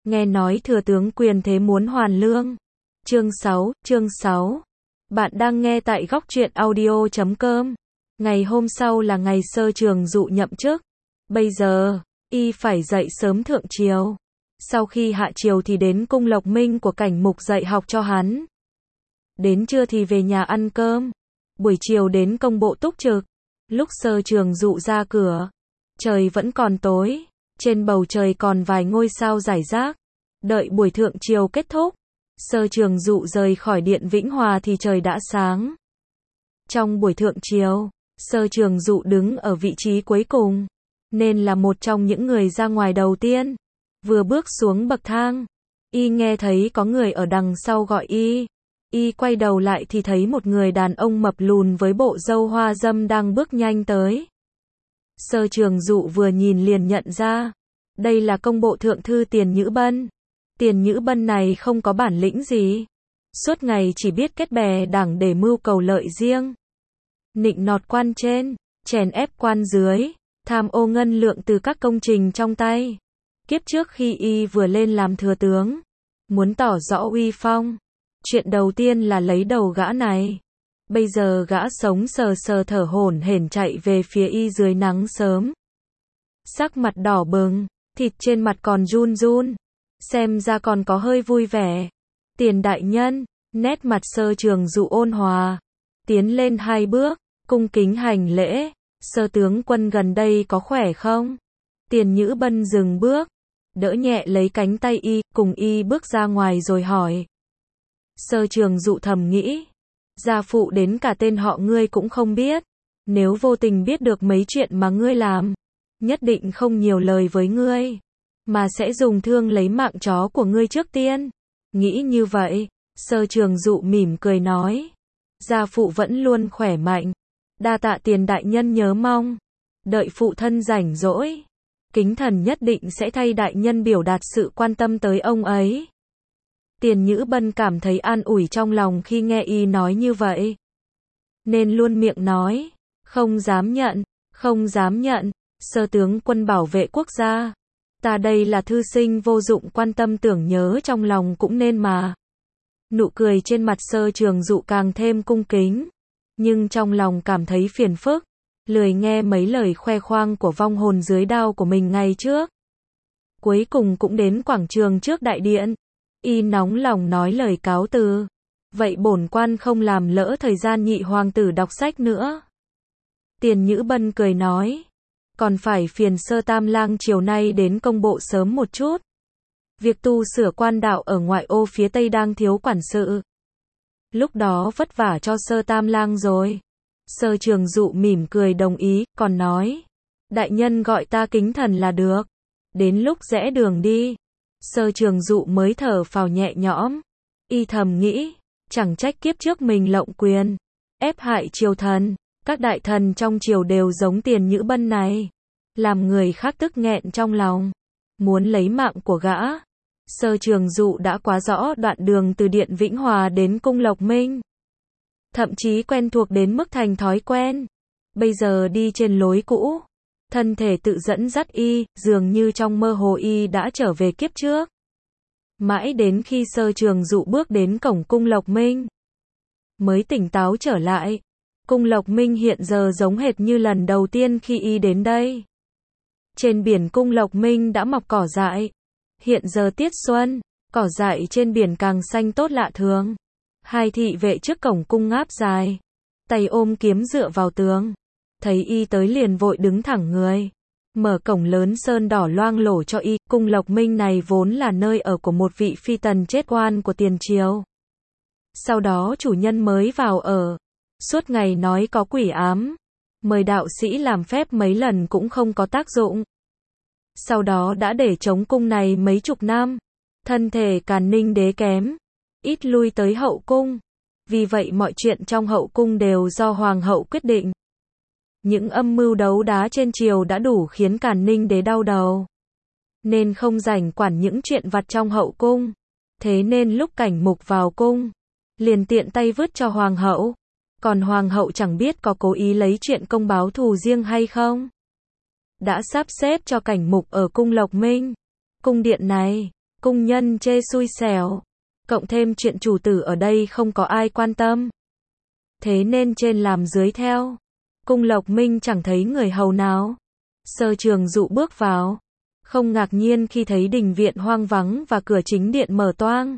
nghe nói thừa tướng quyền thế muốn hoàn lương. Chương 6. Bạn đang nghe tại góc truyện audio.com. Ngày hôm sau là ngày Sơ Trường Dụ nhậm chức. Bây giờ, y phải dậy sớm thượng triều. Sau khi hạ triều thì đến cung Lộc Minh của Cảnh Mục dạy học cho hắn. Đến trưa thì về nhà ăn cơm. Buổi chiều đến công bộ túc trực. Lúc Sơ Trường Dụ ra cửa, trời vẫn còn tối. Trên bầu trời còn vài ngôi sao rải rác. Đợi buổi thượng triều kết thúc, Sơ Trường Dụ rời khỏi điện Vĩnh Hòa thì trời đã sáng. Trong buổi thượng triều, Sơ Trường Dụ đứng ở vị trí cuối cùng, nên là một trong những người ra ngoài đầu tiên. Vừa bước xuống bậc thang, y nghe thấy có người ở đằng sau gọi y. Y quay đầu lại thì thấy một người đàn ông mập lùn với bộ râu hoa râm đang bước nhanh tới. Sơ Trường Dụ vừa nhìn liền nhận ra, đây là công bộ thượng thư Tiền Nhữ Bân. Tiền Nhữ Bân này không có bản lĩnh gì, suốt ngày chỉ biết kết bè đảng để mưu cầu lợi riêng, nịnh nọt quan trên, chèn ép quan dưới, tham ô ngân lượng từ các công trình trong tay. Kiếp trước khi y vừa lên làm thừa tướng, muốn tỏ rõ uy phong, chuyện đầu tiên là lấy đầu gã này. Bây giờ gã sống sờ sờ thở hổn hển chạy về phía y dưới nắng sớm. Sắc mặt đỏ bừng, thịt trên mặt còn run run, xem ra còn có hơi vui vẻ. Tiền đại nhân, nét mặt Sơ Trường Dụ ôn hòa, tiến lên 2 bước, cung kính hành lễ. Sơ tướng quân gần đây có khỏe không? Tiền Nhữ Bân dừng bước, đỡ nhẹ lấy cánh tay y, cùng y bước ra ngoài rồi hỏi. Sơ Trường Dụ thầm nghĩ, gia phụ đến cả tên họ ngươi cũng không biết, nếu vô tình biết được mấy chuyện mà ngươi làm, nhất định không nhiều lời với ngươi, mà sẽ dùng thương lấy mạng chó của ngươi trước tiên. Nghĩ như vậy, Sơ Trường Dụ mỉm cười nói, gia phụ vẫn luôn khỏe mạnh, đa tạ Tiền đại nhân nhớ mong, đợi phụ thân rảnh rỗi, kính thần nhất định sẽ thay đại nhân biểu đạt sự quan tâm tới ông ấy. Tiền Nhữ Bân cảm thấy an ủi trong lòng khi nghe y nói như vậy, nên luôn miệng nói, không dám nhận, Sơ tướng quân bảo vệ quốc gia, ta đây là thư sinh vô dụng quan tâm tưởng nhớ trong lòng cũng nên mà. Nụ cười trên mặt Sơ Trường Dụ càng thêm cung kính, nhưng trong lòng cảm thấy phiền phức, lười nghe mấy lời khoe khoang của vong hồn dưới đao của mình ngày trước. Cuối cùng cũng đến quảng trường trước đại điện, y nóng lòng nói lời cáo từ, vậy bổn quan không làm lỡ thời gian nhị hoàng tử đọc sách nữa. Tiền Nhữ Bân cười nói, còn phải phiền Sơ Tam Lang chiều nay đến công bộ sớm một chút. Việc tu sửa quan đạo ở ngoại ô phía tây đang thiếu quản sự. Lúc đó vất vả cho Sơ Tam Lang rồi. Sơ Trường Dụ mỉm cười đồng ý, còn nói, đại nhân gọi ta kính thần là được. Đến lúc rẽ đường đi, Sơ Trường Dụ mới thở phào nhẹ nhõm. Y thầm nghĩ, chẳng trách kiếp trước mình lộng quyền, ép hại triều thần, các đại thần trong triều đều giống Tiền Nhữ Bân này, làm người khác tức nghẹn trong lòng, muốn lấy mạng của gã. Sơ Trường Dụ đã quá rõ đoạn đường từ điện Vĩnh Hòa đến cung Lộc Minh, thậm chí quen thuộc đến mức thành thói quen. Bây giờ đi trên lối cũ, thân thể tự dẫn dắt y, dường như trong mơ hồ y đã trở về kiếp trước. Mãi đến khi Sơ Trường Dụ bước đến cổng cung Lộc Minh, mới tỉnh táo trở lại. Cung Lộc Minh hiện giờ giống hệt như lần đầu tiên khi y đến đây. Trên biển cung Lộc Minh đã mọc cỏ dại. Hiện giờ tiết xuân, cỏ dại trên biển càng xanh tốt lạ thường. Hai thị vệ trước cổng cung ngáp dài, tay ôm kiếm dựa vào tường. Thấy y tới liền vội đứng thẳng người, mở cổng lớn sơn đỏ loang lổ cho y. Cung Lộc Minh này vốn là nơi ở của một vị phi tần chết oan của tiền triều. Sau đó chủ nhân mới vào ở, suốt ngày nói có quỷ ám, mời đạo sĩ làm phép mấy lần cũng không có tác dụng. Sau đó đã để trống cung này mấy chục năm, thân thể Càn Ninh đế kém, ít lui tới hậu cung. Vì vậy mọi chuyện trong hậu cung đều do hoàng hậu quyết định. Những âm mưu đấu đá trên triều đã đủ khiến Càn Ninh đế đau đầu, nên không rảnh quản những chuyện vặt trong hậu cung. Thế nên lúc Cảnh Mục vào cung, liền tiện tay vứt cho hoàng hậu. Còn hoàng hậu chẳng biết có cố ý lấy chuyện công báo thù riêng hay không. Đã sắp xếp cho Cảnh Mục ở cung Lộc Minh. Cung điện này, cung nhân chê xui xẻo. Cộng thêm chuyện chủ tử ở đây không có ai quan tâm. Thế nên trên làm dưới theo. Cung Lộc Minh chẳng thấy người hầu nào. Sơ Trường Dụ bước vào. Không ngạc nhiên khi thấy đình viện hoang vắng và cửa chính điện mở toang.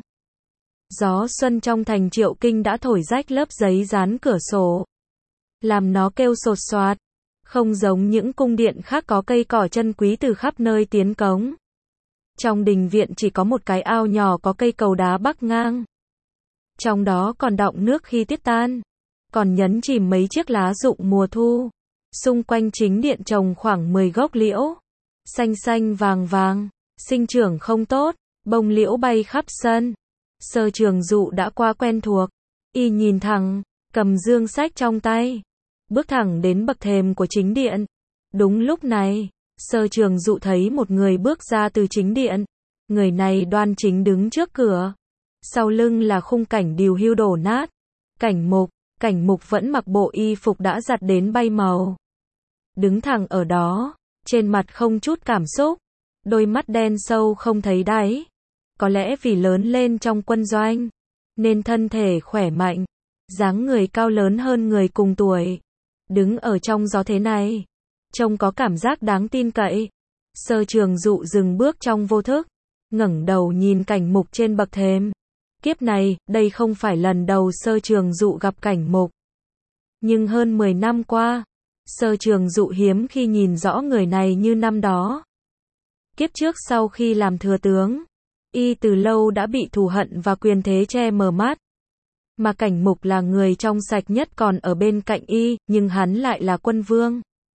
Gió xuân trong thành Triệu Kinh đã thổi rách lớp giấy dán cửa sổ. Làm nó kêu sột soạt. Không giống những cung điện khác có cây cỏ chân quý từ khắp nơi tiến cống. Trong đình viện chỉ có một cái ao nhỏ có cây cầu đá bắc ngang. Trong đó còn đọng nước khi tiết tan. Còn nhấn chìm mấy chiếc lá rụng mùa thu. Xung quanh chính điện trồng khoảng 10 gốc liễu. Xanh xanh vàng vàng. Sinh trưởng không tốt. Bông liễu bay khắp sân. Sơ Trường Dụ đã qua quen thuộc. Y nhìn thẳng. Cầm dương sách trong tay. Bước thẳng đến bậc thềm của chính điện. Đúng lúc này, Sơ Trường Dụ thấy một người bước ra từ chính điện. Người này đoan chính đứng trước cửa. Sau lưng là khung cảnh điều hưu đổ nát. Cảnh mục vẫn mặc bộ y phục đã giặt đến bay màu. Đứng thẳng ở đó, trên mặt không chút cảm xúc. Đôi mắt đen sâu không thấy đáy. Có lẽ vì lớn lên trong quân doanh, nên thân thể khỏe mạnh. Dáng người cao lớn hơn người cùng tuổi. Đứng ở trong gió thế này, trông có cảm giác đáng tin cậy. Sơ Trường Dụ dừng bước trong vô thức, ngẩng đầu nhìn Cảnh Mục trên bậc thềm. Kiếp này, đây không phải lần đầu Sơ Trường Dụ gặp Cảnh Mục. Nhưng hơn 10 năm qua, Sơ Trường Dụ hiếm khi nhìn rõ người này như năm đó. Kiếp trước sau khi làm thừa tướng, y từ lâu đã bị thù hận và quyền thế che mờ mắt. Mà Cảnh Mục là người trong sạch nhất còn ở bên cạnh y, nhưng hắn lại là quân vương.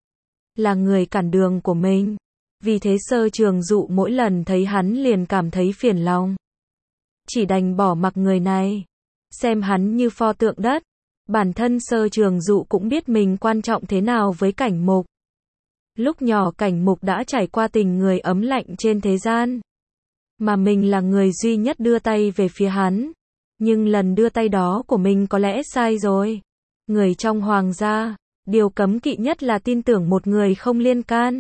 Là người cản đường của mình. Vì thế Sơ Trường Dụ mỗi lần thấy hắn liền cảm thấy phiền lòng. Chỉ đành bỏ mặc người này. Xem hắn như pho tượng đất. Bản thân Sơ Trường Dụ cũng biết mình quan trọng thế nào với Cảnh Mục. Lúc nhỏ Cảnh Mục đã trải qua tình người ấm lạnh trên thế gian. Mà mình là người duy nhất đưa tay về phía hắn. Nhưng lần đưa tay đó của mình có lẽ sai rồi. Người trong hoàng gia, điều cấm kỵ nhất là tin tưởng một người không liên can.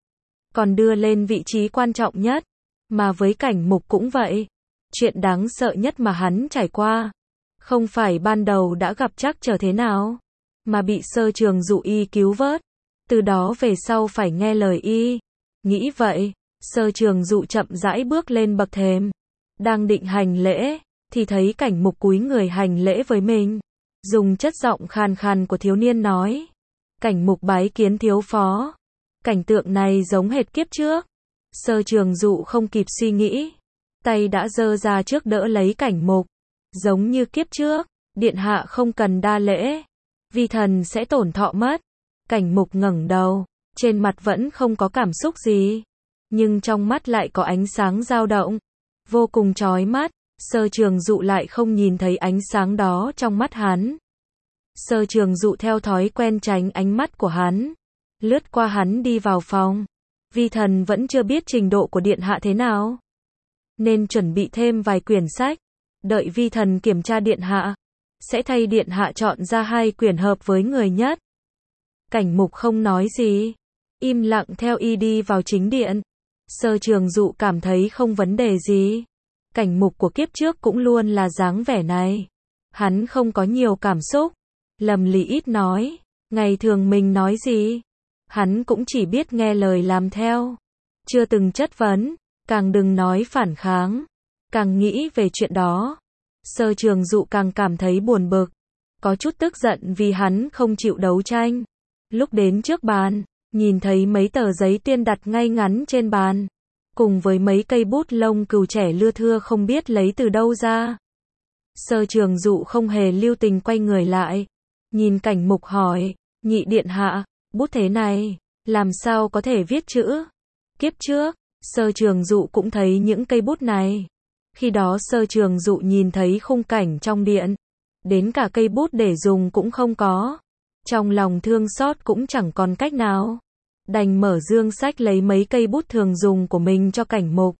Còn đưa lên vị trí quan trọng nhất. Mà với Cảnh Mục cũng vậy. Chuyện đáng sợ nhất mà hắn trải qua. Không phải ban đầu đã gặp trắc trở thế nào. Mà bị Sơ Trường Dụ y cứu vớt. Từ đó về sau phải nghe lời y. Nghĩ vậy, Sơ Trường Dụ chậm rãi bước lên bậc thềm. Đang định hành lễ. Thì thấy Cảnh Mục cúi người hành lễ với mình. Dùng chất giọng khàn khàn của thiếu niên nói. Cảnh Mục bái kiến thiếu phó. Cảnh tượng này giống hệt kiếp trước. Sơ Trường Dụ không kịp suy nghĩ. Tay đã giơ ra trước đỡ lấy Cảnh Mục. Giống như kiếp trước. Điện hạ không cần đa lễ. Vi thần sẽ tổn thọ mất. Cảnh Mục ngẩng đầu. Trên mặt vẫn không có cảm xúc gì. Nhưng trong mắt lại có ánh sáng dao động. Vô cùng chói mắt. Sơ Trường Dụ lại không nhìn thấy ánh sáng đó trong mắt hắn. Sơ Trường Dụ theo thói quen tránh ánh mắt của hắn. Lướt qua hắn đi vào phòng. Vi thần vẫn chưa biết trình độ của điện hạ thế nào. Nên chuẩn bị thêm vài quyển sách. Đợi vi thần kiểm tra điện hạ. Sẽ thay điện hạ chọn ra 2 quyển hợp với người nhất. Cảnh Mục không nói gì. Im lặng theo y đi vào chính điện. Sơ Trường Dụ cảm thấy không vấn đề gì. Cảnh Mục của kiếp trước cũng luôn là dáng vẻ này. Hắn không có nhiều cảm xúc. Lầm lì ít nói. Ngày thường mình nói gì, hắn cũng chỉ biết nghe lời làm theo. Chưa từng chất vấn. Càng đừng nói phản kháng. Càng nghĩ về chuyện đó, Sơ Trường Dụ càng cảm thấy buồn bực. Có chút tức giận vì hắn không chịu đấu tranh. Lúc đến trước bàn, nhìn thấy mấy tờ giấy tuyên đặt ngay ngắn trên bàn. Cùng với mấy cây bút lông cừu trẻ lưa thưa không biết lấy từ đâu ra. Sơ Trường Dụ không hề lưu tình quay người lại. Nhìn Cảnh Mục hỏi, nhị điện hạ, bút thế này, làm sao có thể viết chữ? Kiếp trước, Sơ Trường Dụ cũng thấy những cây bút này. Khi đó Sơ Trường Dụ nhìn thấy khung cảnh trong điện. Đến cả cây bút để dùng cũng không có. Trong lòng thương xót cũng chẳng còn cách nào. Đành mở dương sách lấy mấy cây bút thường dùng của mình cho Cảnh Mục.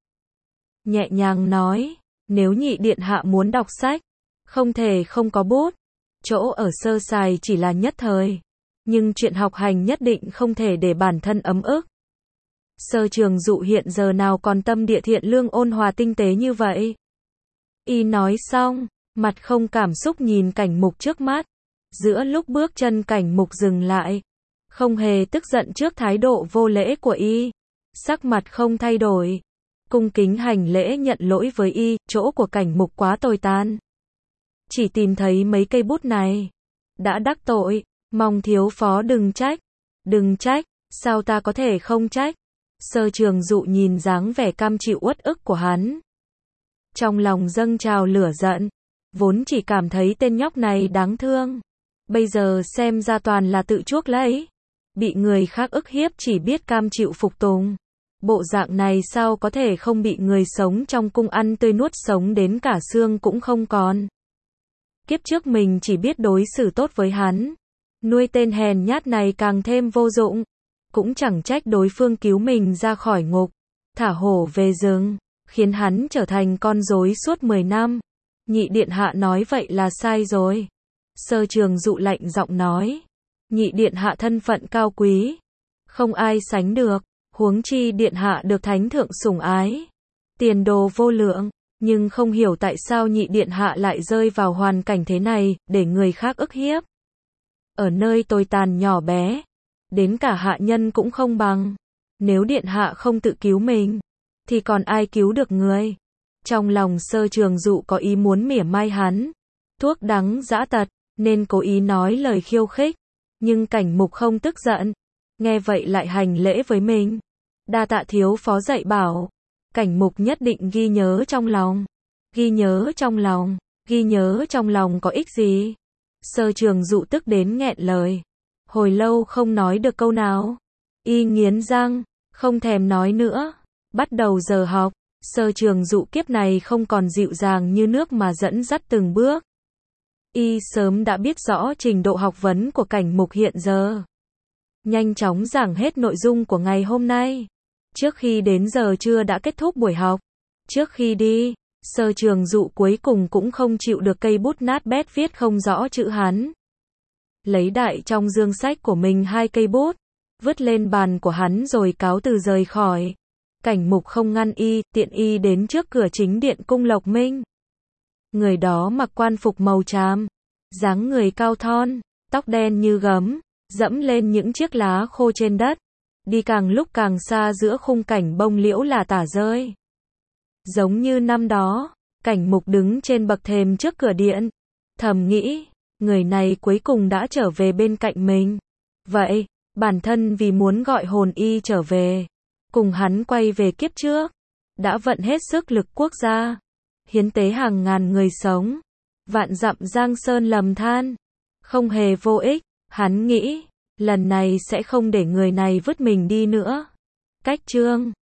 Nhẹ nhàng nói, nếu nhị điện hạ muốn đọc sách, không thể không có bút. Chỗ ở sơ sài chỉ là nhất thời. Nhưng chuyện học hành nhất định không thể để bản thân ấm ức. Sơ Trường Dụ hiện giờ nào còn tâm địa thiện lương ôn hòa tinh tế như vậy. Y nói xong, mặt không cảm xúc nhìn Cảnh Mục trước mắt. Giữa lúc bước chân Cảnh Mục dừng lại, không hề tức giận trước thái độ vô lễ của Y. Sắc mặt không thay đổi, cung kính hành lễ nhận lỗi với Y, chỗ của Cảnh Mục quá tồi tàn. Chỉ tìm thấy mấy cây bút này, đã đắc tội, mong thiếu phó đừng trách. Đừng trách, sao ta có thể không trách? Sơ Trường Dụ nhìn dáng vẻ cam chịu uất ức của hắn. Trong lòng dâng trào lửa giận, vốn chỉ cảm thấy tên nhóc này đáng thương. Bây giờ xem ra toàn là tự chuốc lấy. Bị người khác ức hiếp chỉ biết cam chịu phục tùng. Bộ dạng này sao có thể không bị người sống trong cung ăn tươi nuốt sống đến cả xương cũng không còn. Kiếp trước mình chỉ biết đối xử tốt với hắn. Nuôi tên hèn nhát này càng thêm vô dụng. Cũng chẳng trách đối phương cứu mình ra khỏi ngục, thả hổ về rừng, khiến hắn trở thành con rối suốt 10 năm. Nhị điện hạ nói vậy là sai rồi. Sơ Trường Dụ lạnh giọng nói. Nhị điện hạ thân phận cao quý, không ai sánh được, huống chi điện hạ được thánh thượng sủng ái, tiền đồ vô lượng, nhưng không hiểu tại sao nhị điện hạ lại rơi vào hoàn cảnh thế này, để người khác ức hiếp. Ở nơi tồi tàn nhỏ bé, đến cả hạ nhân cũng không bằng. Nếu điện hạ không tự cứu mình, thì còn ai cứu được người? Trong lòng Sơ Trường Dụ có ý muốn mỉa mai hắn, thuốc đắng dã tật, nên cố ý nói lời khiêu khích. Nhưng Cảnh Mục không tức giận, nghe vậy lại hành lễ với mình. Đa tạ thiếu phó dạy bảo. Cảnh Mục nhất định ghi nhớ trong lòng. Ghi nhớ trong lòng, ghi nhớ trong lòng có ích gì? Sơ Trường Dụ tức đến nghẹn lời. Hồi lâu không nói được câu nào. Y nghiến răng, không thèm nói nữa. Bắt đầu giờ học, Sơ Trường Dụ kiếp này không còn dịu dàng như nước mà dẫn dắt từng bước. Y sớm đã biết rõ trình độ học vấn của Cảnh Mục hiện giờ. Nhanh chóng giảng hết nội dung của ngày hôm nay. Trước khi đến giờ trưa đã kết thúc buổi học. Trước khi đi, Sơ Trường Dụ cuối cùng cũng không chịu được cây bút nát bét viết không rõ chữ Hán. Lấy đại trong dương sách của mình 2 cây bút, vứt lên bàn của hắn rồi cáo từ rời khỏi. Cảnh Mục không ngăn Y, tiện Y đến trước cửa chính điện cung Lộc Minh. Người đó mặc quan phục màu tràm, dáng người cao thon, tóc đen như gấm, dẫm lên những chiếc lá khô trên đất, đi càng lúc càng xa giữa khung cảnh bông liễu là tả rơi. Giống như năm đó, Cảnh Mục đứng trên bậc thềm trước cửa điện, thầm nghĩ, người này cuối cùng đã trở về bên cạnh mình. Vậy, bản thân vì muốn gọi hồn Y trở về, cùng hắn quay về kiếp trước, đã vận hết sức lực quốc gia, hiến tế hàng ngàn người sống, vạn dặm giang sơn lầm than, không hề vô ích. Hắn nghĩ, lần này sẽ không để người này vứt mình đi nữa. Cách chương